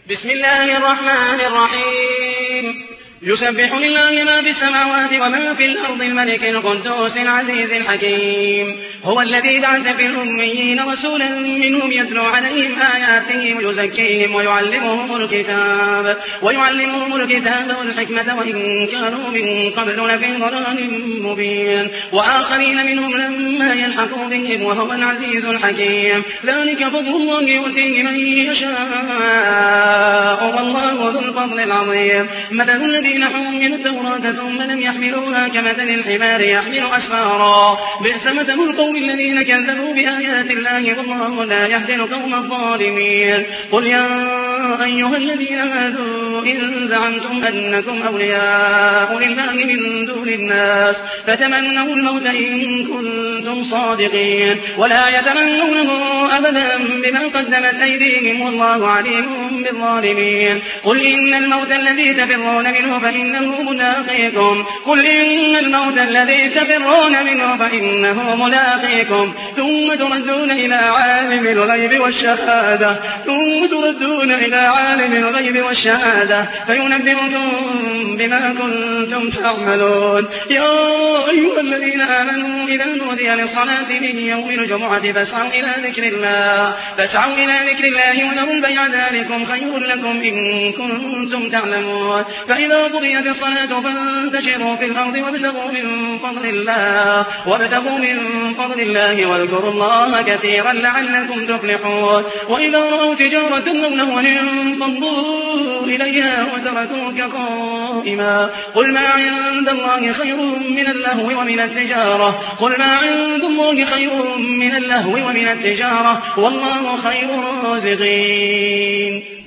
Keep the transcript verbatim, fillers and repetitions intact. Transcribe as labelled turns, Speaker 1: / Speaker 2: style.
Speaker 1: بسم الله الرحمن الرحيم يسبح لله ما في السماوات وما في الأرض الملك القدوس العزيز الحكيم هو الذي بعث في الأميين رسولا منهم يتلو عليهم آياته ويزكيهم ويعلمهم الكتاب ويعلمهم الكتاب والحكمة وإن كانوا من قبل لفي ضلال مبين وآخرين منهم لما يلحقوا بهم وهو العزيز الحكيم ذلك فضل الله يؤتيه من يشاء والله ذو الفضل العظيم مثل الذين حملوا التوراة ثم لم يحملوها كمثل الحمار يحمل أسفارا بئس مثل القوم الذين كذبوا بآيات الله والله لا يهدي القوم الظالمين قل يا أيها الذين هادوا إن زعمتم أنكم أولياء لله من دون الناس فتمنوا الموت إن كنتم صادقين ولا يتمنونه أبدا بما قدمت أيديهم والله عليم بالظالمين قل إن الموت الذي تفرون منه فإنه ملاقيكم قل إن الموت الذي تفرون منه فإنه ملاقيكم ثم تردون إلى عالم الغيب والشهادة ثم تردون إلى عالم الغيب والشهادة فينبئكم بما كنتم تعملون يا أيها الذين آمنوا إذا نودي للصلاة من يوم الجمعة فاسعوا إلى ذكر الله فاسعوا إلى ذكر الله وذروا البيع ذلكم خير لكم إن كنتم تعلمون فإذا قضيت الصلاة فانتشروا في الأرض وابتغوا من فضل الله وابتغوا من فضل الله واذكروا الله كثيرا لعلكم تفلحون وإذا رأوا تجارة أو لهوا انفضوا إليها وتركوك قائما قل ما عند الله خير من اللهو ومن التجارة قل ما عند الله خير من اللهو ومن التجارة والله خير الرازقين